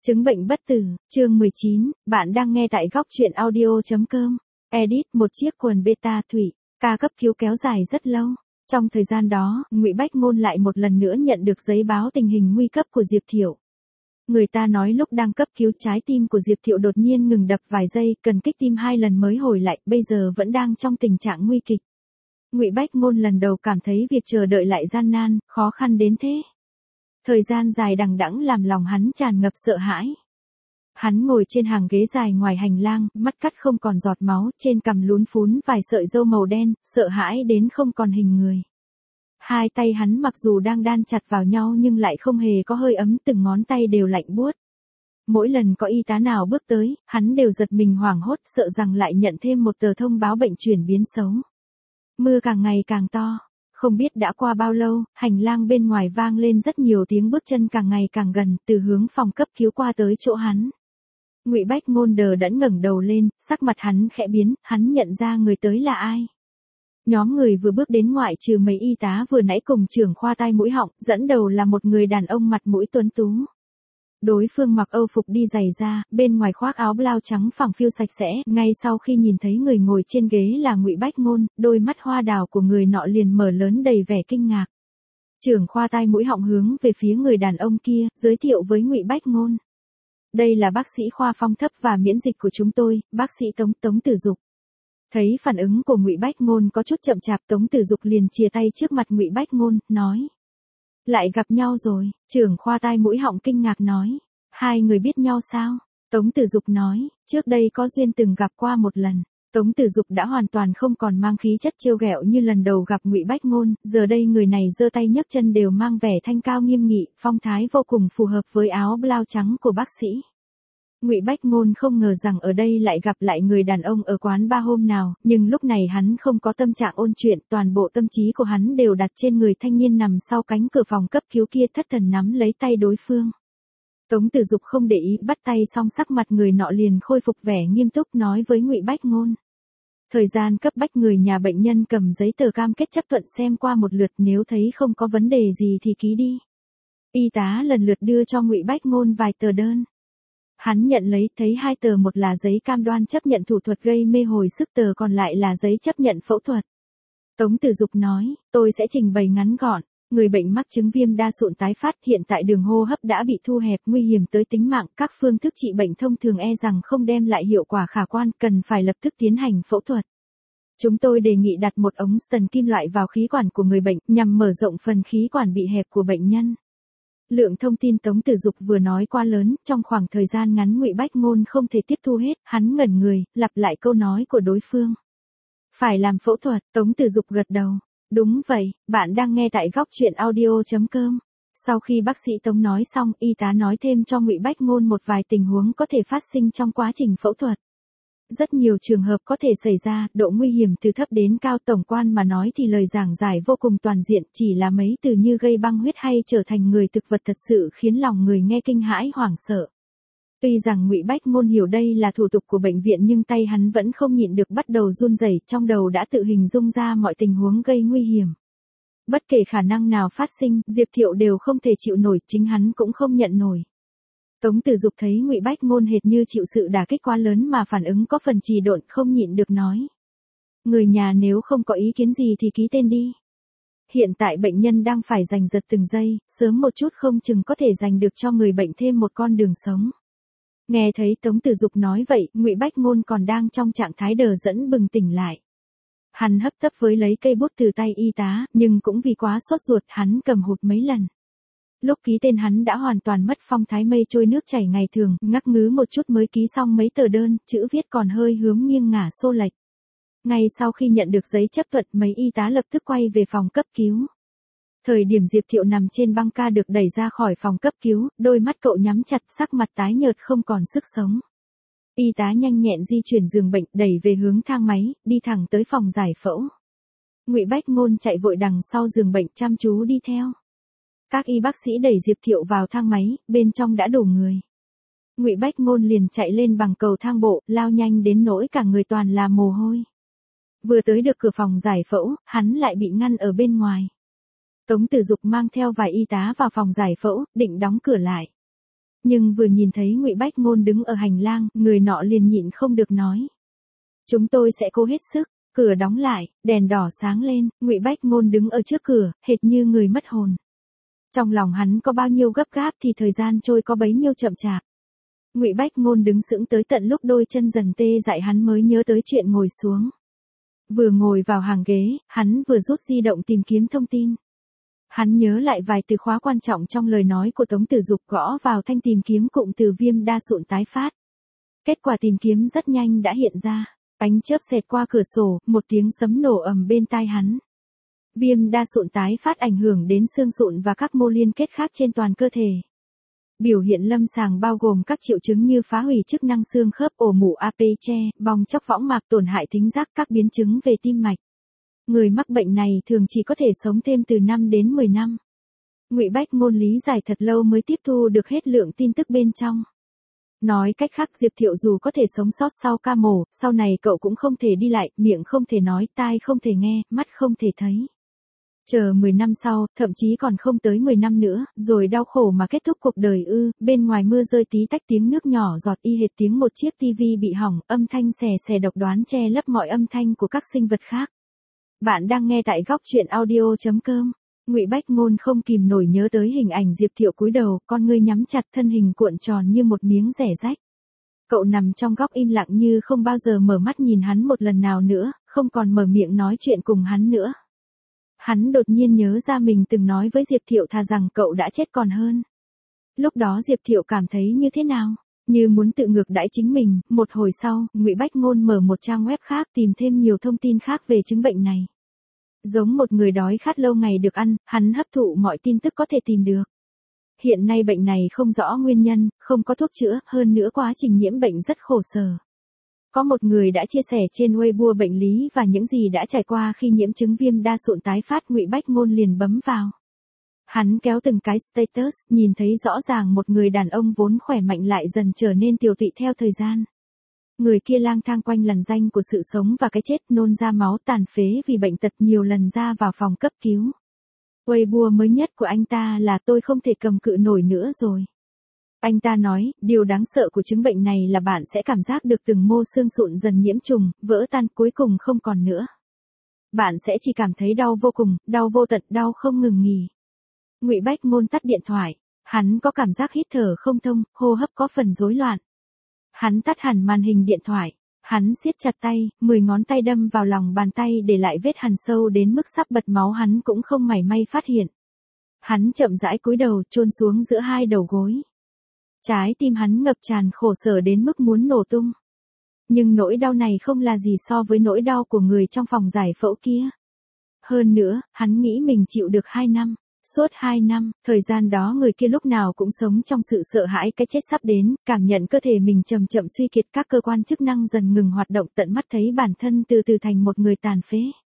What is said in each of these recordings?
Chứng bệnh bất tử, chương 19, bạn đang nghe tại góc truyện audio.com. Edit, một chiếc quần beta thủy, ca cấp cứu kéo dài rất lâu. Trong thời gian đó, Ngụy Bách Ngôn lại một lần nữa nhận được giấy báo tình hình nguy cấp của Diệp Thiệu. Người ta nói lúc đang cấp cứu trái tim của Diệp Thiệu đột nhiên ngừng đập vài giây, cần kích tim 2 lần mới hồi lại, bây giờ vẫn đang trong tình trạng nguy kịch. Ngụy Bách Ngôn lần đầu cảm thấy việc chờ đợi lại gian nan, khó khăn đến thế. Thời gian dài đằng đẵng làm lòng hắn tràn ngập sợ hãi. Hắn ngồi trên hàng ghế dài ngoài hành lang, mắt cắt không còn giọt máu, trên cằm lún phún vài sợi râu màu đen, sợ hãi đến không còn hình người. Hai tay hắn mặc dù đang đan chặt vào nhau nhưng lại không hề có hơi ấm, từng ngón tay đều lạnh buốt. Mỗi lần có y tá nào bước tới, hắn đều giật mình hoảng hốt, sợ rằng lại nhận thêm một tờ thông báo bệnh chuyển biến xấu. Mưa càng ngày càng to. Không biết đã qua bao lâu, hành lang bên ngoài vang lên rất nhiều tiếng bước chân càng ngày càng gần, từ hướng phòng cấp cứu qua tới chỗ hắn. Ngụy Bách Ngôn đờ đẫn ngẩng đầu lên, sắc mặt hắn khẽ biến, hắn nhận ra người tới là ai. Nhóm người vừa bước đến ngoại trừ mấy y tá vừa nãy cùng trưởng khoa tai mũi họng, dẫn đầu là một người đàn ông mặt mũi tuấn tú. Đối phương mặc âu phục đi giày da, bên ngoài khoác áo blau trắng phẳng phiu sạch sẽ, ngay sau khi nhìn thấy người ngồi trên ghế là Ngụy Bách Ngôn, đôi mắt hoa đào của người nọ liền mở lớn đầy vẻ kinh ngạc. Trưởng khoa tai mũi họng hướng về phía người đàn ông kia, giới thiệu với Ngụy Bách Ngôn. Đây là bác sĩ khoa phong thấp và miễn dịch của chúng tôi, bác sĩ Tống Tử Dục. Thấy phản ứng của Ngụy Bách Ngôn có chút chậm chạp, Tống Tử Dục liền chìa tay trước mặt Ngụy Bách Ngôn, nói. Lại gặp nhau rồi, trưởng khoa tai mũi họng kinh ngạc nói. Hai người biết nhau sao? Tống Tử Dục nói, trước đây có duyên từng gặp qua một lần. Tống Tử Dục đã hoàn toàn không còn mang khí chất trêu ghẹo như lần đầu gặp Ngụy Bách Ngôn, giờ đây người này giơ tay nhấc chân đều mang vẻ thanh cao nghiêm nghị, phong thái vô cùng phù hợp với áo blau trắng của bác sĩ. Ngụy Bách Ngôn không ngờ rằng ở đây lại gặp lại người đàn ông ở quán bar hôm nào, nhưng lúc này hắn không có tâm trạng ôn chuyện, toàn bộ tâm trí của hắn đều đặt trên người thanh niên nằm sau cánh cửa phòng cấp cứu kia, thất thần nắm lấy tay đối phương. Tống Tử Dục không để ý, bắt tay xong sắc mặt người nọ liền khôi phục vẻ nghiêm túc nói với Ngụy Bách Ngôn. Thời gian cấp bách, người nhà bệnh nhân cầm giấy tờ cam kết chấp thuận xem qua một lượt, nếu thấy không có vấn đề gì thì ký đi. Y tá lần lượt đưa cho Ngụy Bách Ngôn vài tờ đơn. Hắn nhận lấy, thấy 2 tờ, một là giấy cam đoan chấp nhận thủ thuật gây mê hồi sức, tờ còn lại là giấy chấp nhận phẫu thuật. Tống Tử Dục nói, tôi sẽ trình bày ngắn gọn. Người bệnh mắc chứng viêm đa sụn tái phát, hiện tại đường hô hấp đã bị thu hẹp, nguy hiểm tới tính mạng, các phương thức trị bệnh thông thường e rằng không đem lại hiệu quả khả quan, cần phải lập tức tiến hành phẫu thuật. Chúng tôi đề nghị đặt một ống stent kim loại vào khí quản của người bệnh, nhằm mở rộng phần khí quản bị hẹp của bệnh nhân. Lượng thông tin Tống Tử Dục vừa nói quá lớn, trong khoảng thời gian ngắn Ngụy Bách Ngôn không thể tiếp thu hết, hắn ngẩn người, lặp lại câu nói của đối phương. Phải làm phẫu thuật, Tống Tử Dục gật đầu. Đúng vậy, bạn đang nghe tại góc truyện audio.com. Sau khi bác sĩ Tống nói xong, y tá nói thêm cho Ngụy Bách Ngôn một vài tình huống có thể phát sinh trong quá trình phẫu thuật. Rất nhiều trường hợp có thể xảy ra, độ nguy hiểm từ thấp đến cao, tổng quan mà nói thì lời giảng giải vô cùng toàn diện, chỉ là mấy từ như gây băng huyết hay trở thành người thực vật thật sự khiến lòng người nghe kinh hãi hoảng sợ. Tuy rằng Ngụy Bách Ngôn hiểu đây là thủ tục của bệnh viện nhưng tay hắn vẫn không nhịn được bắt đầu run rẩy, trong đầu đã tự hình dung ra mọi tình huống gây nguy hiểm. Bất kể khả năng nào phát sinh, Diệp Thiệu đều không thể chịu nổi, chính hắn cũng không nhận nổi. Tống Tử Dục thấy Ngụy Bách Ngôn hệt như chịu sự đả kích quá lớn mà phản ứng có phần trì độn, không nhịn được nói. Người nhà nếu không có ý kiến gì thì ký tên đi. Hiện tại bệnh nhân đang phải giành giật từng giây, sớm một chút không chừng có thể giành được cho người bệnh thêm một con đường sống. Nghe thấy Tống Tử Dục nói vậy, Ngụy Bách Ngôn còn đang trong trạng thái đờ đẫn bừng tỉnh lại. Hắn hấp tấp với lấy cây bút từ tay y tá, nhưng cũng vì quá sốt ruột, hắn cầm hụt mấy lần. Lúc ký tên hắn đã hoàn toàn mất phong thái mây trôi nước chảy ngày thường, ngắc ngứ một chút mới ký xong mấy tờ đơn, chữ viết còn hơi hướng nghiêng ngả xô lệch. Ngay sau khi nhận được giấy chấp thuận, mấy y tá lập tức quay về phòng cấp cứu. Thời điểm Diệp Thiệu nằm trên băng ca được đẩy ra khỏi phòng cấp cứu, đôi mắt cậu nhắm chặt, sắc mặt tái nhợt không còn sức sống. Y tá nhanh nhẹn di chuyển giường bệnh, đẩy về hướng thang máy, đi thẳng tới phòng giải phẫu. Ngụy Bách Ngôn chạy vội đằng sau giường bệnh chăm chú đi theo. Các y bác sĩ đẩy Diệp Thiệu vào thang máy, bên trong đã đủ người. Ngụy Bách Ngôn liền chạy lên bằng cầu thang bộ, lao nhanh đến nỗi cả người toàn là mồ hôi. Vừa tới được cửa phòng giải phẫu, hắn lại bị ngăn ở bên ngoài. Tống Tử Dục mang theo vài y tá vào phòng giải phẫu, định đóng cửa lại. Nhưng vừa nhìn thấy Ngụy Bách Ngôn đứng ở hành lang, người nọ liền nhịn không được nói. Chúng tôi sẽ cố hết sức. Cửa đóng lại, đèn đỏ sáng lên, Ngụy Bách Ngôn đứng ở trước cửa, hệt như người mất hồn. Trong lòng hắn có bao nhiêu gấp gáp thì thời gian trôi có bấy nhiêu chậm chạp. Ngụy Bách Ngôn đứng sững tới tận lúc đôi chân dần tê dại hắn mới nhớ tới chuyện ngồi xuống. Vừa ngồi vào hàng ghế, hắn vừa rút di động tìm kiếm thông tin. Hắn nhớ lại vài từ khóa quan trọng trong lời nói của Tống Tử Dục, gõ vào thanh tìm kiếm cụm từ viêm đa sụn tái phát. Kết quả tìm kiếm rất nhanh đã hiện ra. Ánh chớp xẹt qua cửa sổ, một tiếng sấm nổ ầm bên tai hắn. Viêm đa sụn tái phát ảnh hưởng đến xương sụn và các mô liên kết khác trên toàn cơ thể. Biểu hiện lâm sàng bao gồm các triệu chứng như phá hủy chức năng xương khớp, ổ mủ APC, bong chóc võng mạc, tổn hại thính giác, các biến chứng về tim mạch. Người mắc bệnh này thường chỉ có thể sống thêm từ 5 đến 10 năm. Ngụy Bách Ngôn lý giải thật lâu mới tiếp thu được hết lượng tin tức bên trong. Nói cách khác, Diệp Thiệu dù có thể sống sót sau ca mổ, sau này cậu cũng không thể đi lại, miệng không thể nói, tai không thể nghe, mắt không thể thấy. Chờ 10 năm sau, thậm chí còn không tới 10 năm nữa, rồi đau khổ mà kết thúc cuộc đời ư? Bên ngoài mưa rơi tí tách, tiếng nước nhỏ giọt y hệt tiếng một chiếc tivi bị hỏng, âm thanh xè xè độc đoán che lấp mọi âm thanh của các sinh vật khác. Bạn đang nghe tại góc truyện audio.com. Ngụy Bách Ngôn không kìm nổi nhớ tới hình ảnh Diệp Thiệu cúi đầu, con ngươi nhắm chặt, thân hình cuộn tròn như một miếng rẻ rách. Cậu nằm trong góc im lặng như không bao giờ mở mắt nhìn hắn một lần nào nữa, không còn mở miệng nói chuyện cùng hắn nữa. Hắn đột nhiên nhớ ra mình từng nói với Diệp Thiệu thà rằng cậu đã chết còn hơn. Lúc đó Diệp Thiệu cảm thấy như thế nào? Như muốn tự ngược đãi chính mình. Một hồi sau, Ngụy Bách Ngôn mở một trang web khác tìm thêm nhiều thông tin khác về chứng bệnh này. Giống một người đói khát lâu ngày được ăn, hắn hấp thụ mọi tin tức có thể tìm được. Hiện nay bệnh này không rõ nguyên nhân, không có thuốc chữa, hơn nữa quá trình nhiễm bệnh rất khổ sở. Có một người đã chia sẻ trên Weibo bệnh lý và những gì đã trải qua khi nhiễm chứng viêm đa sụn tái phát. Ngụy Bách Ngôn liền bấm vào. Hắn kéo từng cái status, nhìn thấy rõ ràng một người đàn ông vốn khỏe mạnh lại dần trở nên tiều tụy theo thời gian. Người kia lang thang quanh lằn ranh của sự sống và cái chết, nôn ra máu, tàn phế vì bệnh tật, nhiều lần ra vào phòng cấp cứu. Weibo mới nhất của anh ta là tôi không thể cầm cự nổi nữa rồi. Anh ta nói, điều đáng sợ của chứng bệnh này là bạn sẽ cảm giác được từng mô xương sụn dần nhiễm trùng, vỡ tan, cuối cùng không còn nữa. Bạn sẽ chỉ cảm thấy đau vô cùng, đau vô tận, đau không ngừng nghỉ. Ngụy Bách Ngôn tắt điện thoại. Hắn có cảm giác hít thở không thông, hô hấp có phần rối loạn. Hắn tắt hẳn màn hình điện thoại. Hắn siết chặt tay, 10 ngón tay đâm vào lòng bàn tay để lại vết hằn sâu đến mức sắp bật máu, hắn cũng không mảy may phát hiện. Hắn chậm rãi cúi đầu, chôn xuống giữa hai đầu gối. Trái tim hắn ngập tràn khổ sở đến mức muốn nổ tung. Nhưng nỗi đau này không là gì so với nỗi đau của người trong phòng giải phẫu kia. Hơn nữa, hắn nghĩ mình chịu được 2 năm. Suốt 2 năm, thời gian đó người kia lúc nào cũng sống trong sự sợ hãi cái chết sắp đến, cảm nhận cơ thể mình chậm chậm suy kiệt, các cơ quan chức năng dần ngừng hoạt động, tận mắt thấy bản thân từ từ thành một người tàn phế.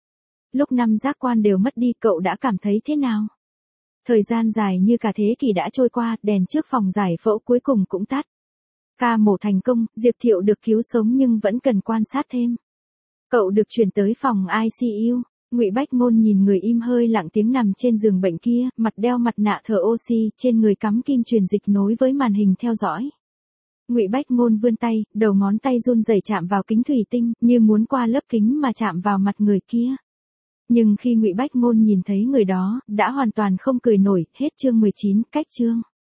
Lúc 5 giác quan đều mất đi, cậu đã cảm thấy thế nào? Thời gian dài như cả thế kỷ đã trôi qua, đèn trước phòng giải phẫu cuối cùng cũng tắt. Ca mổ thành công, Diệp Thiệu được cứu sống nhưng vẫn cần quan sát thêm. Cậu được chuyển tới phòng ICU. Ngụy Bách Ngôn nhìn người im hơi lặng tiếng nằm trên giường bệnh kia, mặt đeo mặt nạ thở oxy, trên người cắm kim truyền dịch nối với màn hình theo dõi. Ngụy Bách Ngôn vươn tay, đầu ngón tay run rẩy chạm vào kính thủy tinh, như muốn qua lớp kính mà chạm vào mặt người kia. Nhưng khi Ngụy Bách Ngôn nhìn thấy người đó, đã hoàn toàn không cười nổi. Hết chương 19, cách chương.